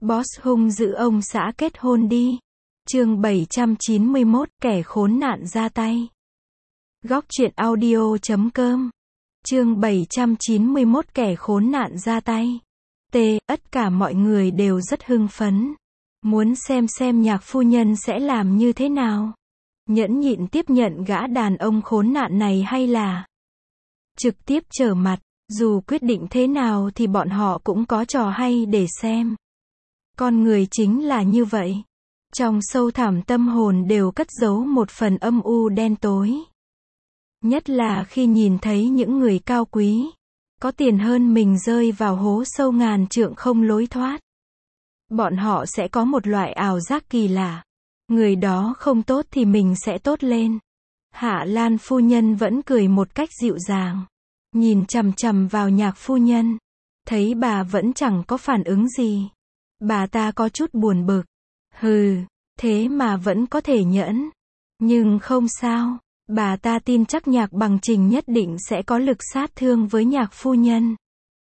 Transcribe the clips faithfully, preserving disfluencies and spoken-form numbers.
Boss hung dữ ông xã kết hôn đi. Chương bảy trăm chín mươi mốt, kẻ khốn nạn ra tay. Góc truyện audio chấm com. Chương bảy trăm chín mươi mốt, kẻ khốn nạn ra tay. T, tất cả mọi người đều rất hưng phấn. Muốn xem xem nhạc phu nhân sẽ làm như thế nào. Nhẫn nhịn tiếp nhận gã đàn ông khốn nạn này hay là trực tiếp trở mặt. Dù quyết định thế nào thì bọn họ cũng có trò hay để xem. Con người chính là như vậy. Trong sâu thẳm tâm hồn đều cất giấu một phần âm u đen tối. Nhất là khi nhìn thấy những người cao quý, có tiền hơn mình rơi vào hố sâu ngàn trượng không lối thoát. Bọn họ sẽ có một loại ảo giác kỳ lạ. Người đó không tốt thì mình sẽ tốt lên. Hạ Lan phu nhân vẫn cười một cách dịu dàng. Nhìn chằm chằm vào nhạc phu nhân. Thấy bà vẫn chẳng có phản ứng gì. Bà ta có chút buồn bực. Hừ, thế mà vẫn có thể nhẫn. Nhưng không sao. Bà ta tin chắc Nhạc Bằng Trình nhất định sẽ có lực sát thương với nhạc phu nhân.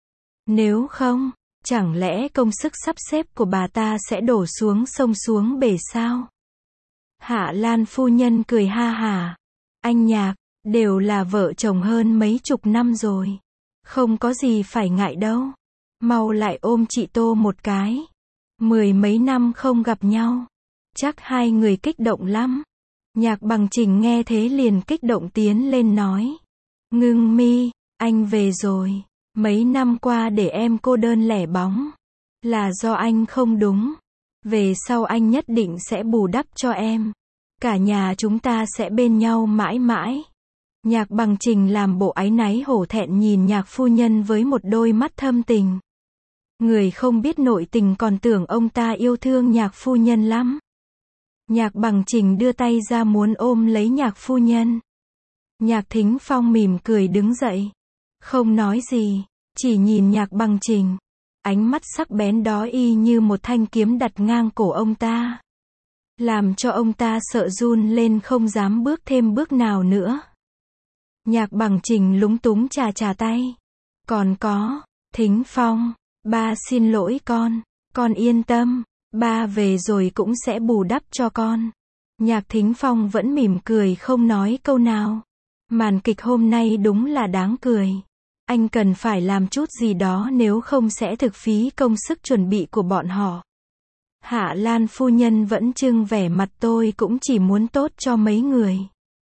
Nếu không, chẳng lẽ công sức sắp xếp của bà ta sẽ đổ xuống sông xuống bể sao? Hạ Lan phu nhân cười ha hả. Anh Nhạc, đều là vợ chồng hơn mấy chục năm rồi. Không có gì phải ngại đâu. Mau lại ôm chị Tô một cái. Mười mấy năm không gặp nhau. Chắc hai người kích động lắm. Nhạc Bằng Trình nghe thế liền kích động tiến lên nói. Ngưng mi, anh về rồi. Mấy năm qua để em cô đơn lẻ bóng. Là do anh không đúng. Về sau anh nhất định sẽ bù đắp cho em. Cả nhà chúng ta sẽ bên nhau mãi mãi. Nhạc Bằng Trình làm bộ áy náy hổ thẹn nhìn nhạc phu nhân với một đôi mắt thâm tình. Người không biết nội tình còn tưởng ông ta yêu thương nhạc phu nhân lắm. Nhạc Bằng Trình đưa tay ra muốn ôm lấy nhạc phu nhân. Nhạc Thính Phong mỉm cười đứng dậy. Không nói gì, chỉ nhìn Nhạc Bằng Trình. Ánh mắt sắc bén đó y như một thanh kiếm đặt ngang cổ ông ta. Làm cho ông ta sợ run lên không dám bước thêm bước nào nữa. Nhạc Bằng Trình lúng túng chà chà tay. Còn có, Thính Phong, ba xin lỗi con, con yên tâm. Ba về rồi cũng sẽ bù đắp cho con. Nhạc Thính Phong vẫn mỉm cười không nói câu nào. Màn kịch hôm nay đúng là đáng cười. Anh cần phải làm chút gì đó nếu không sẽ thực phí công sức chuẩn bị của bọn họ. Hạ Lan phu nhân vẫn trưng vẻ mặt tôi cũng chỉ muốn tốt cho mấy người.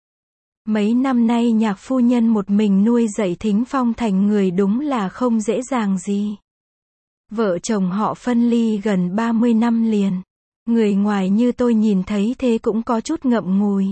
Mấy năm nay nhạc phu nhân một mình nuôi dạy Thính Phong thành người đúng là không dễ dàng gì. Vợ chồng họ phân ly gần ba mươi năm liền. Người ngoài như tôi nhìn thấy thế cũng có chút ngậm ngùi.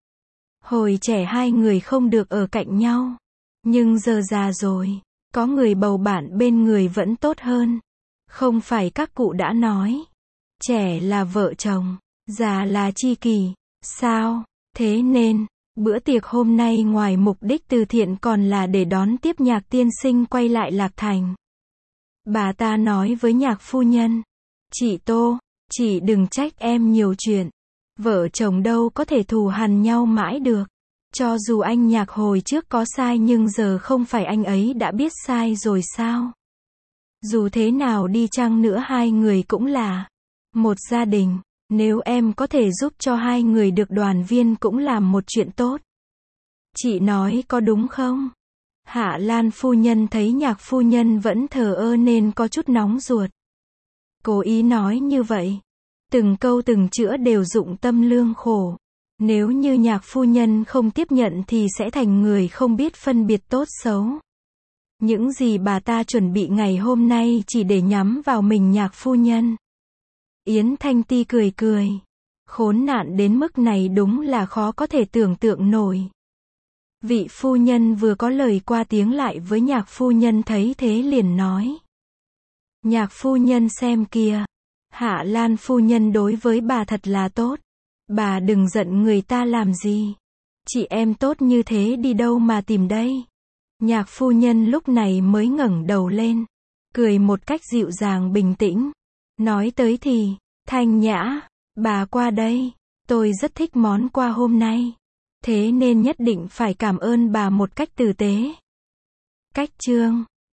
Hồi trẻ hai người không được ở cạnh nhau. Nhưng giờ già rồi, có người bầu bạn bên người vẫn tốt hơn. Không phải các cụ đã nói. Trẻ là vợ chồng, già là tri kỷ. Sao? Thế nên, bữa tiệc hôm nay ngoài mục đích từ thiện còn là để đón tiếp Nhạc tiên sinh quay lại Lạc Thành. Bà ta nói với nhạc phu nhân. Chị Tô, chị đừng trách em nhiều chuyện. Vợ chồng đâu có thể thù hằn nhau mãi được. Cho dù anh Nhạc hồi trước có sai nhưng giờ không phải anh ấy đã biết sai rồi sao? Dù thế nào đi chăng nữa hai người cũng là một gia đình. Nếu em có thể giúp cho hai người được đoàn viên cũng là một chuyện tốt. Chị nói có đúng không? Hạ Lan phu nhân thấy nhạc phu nhân vẫn thờ ơ nên có chút nóng ruột. Cố ý nói như vậy. Từng câu từng chữ đều dụng tâm lương khổ. Nếu như nhạc phu nhân không tiếp nhận thì sẽ thành người không biết phân biệt tốt xấu. Những gì bà ta chuẩn bị ngày hôm nay chỉ để nhắm vào mình nhạc phu nhân. Yến Thanh Ti cười cười. Khốn nạn đến mức này đúng là khó có thể tưởng tượng nổi. Vị phu nhân vừa có lời qua tiếng lại với nhạc phu nhân thấy thế liền nói. Nhạc phu nhân xem kìa. Hạ Lan phu nhân đối với bà thật là tốt. Bà đừng giận người ta làm gì. Chị em tốt như thế đi đâu mà tìm đây. Nhạc phu nhân lúc này mới ngẩng đầu lên. Cười một cách dịu dàng bình tĩnh. Nói tới thì, Thanh Nhã, bà qua đây. Tôi rất thích món quà hôm nay. Thế nên nhất định phải cảm ơn bà một cách tử tế. Cách chương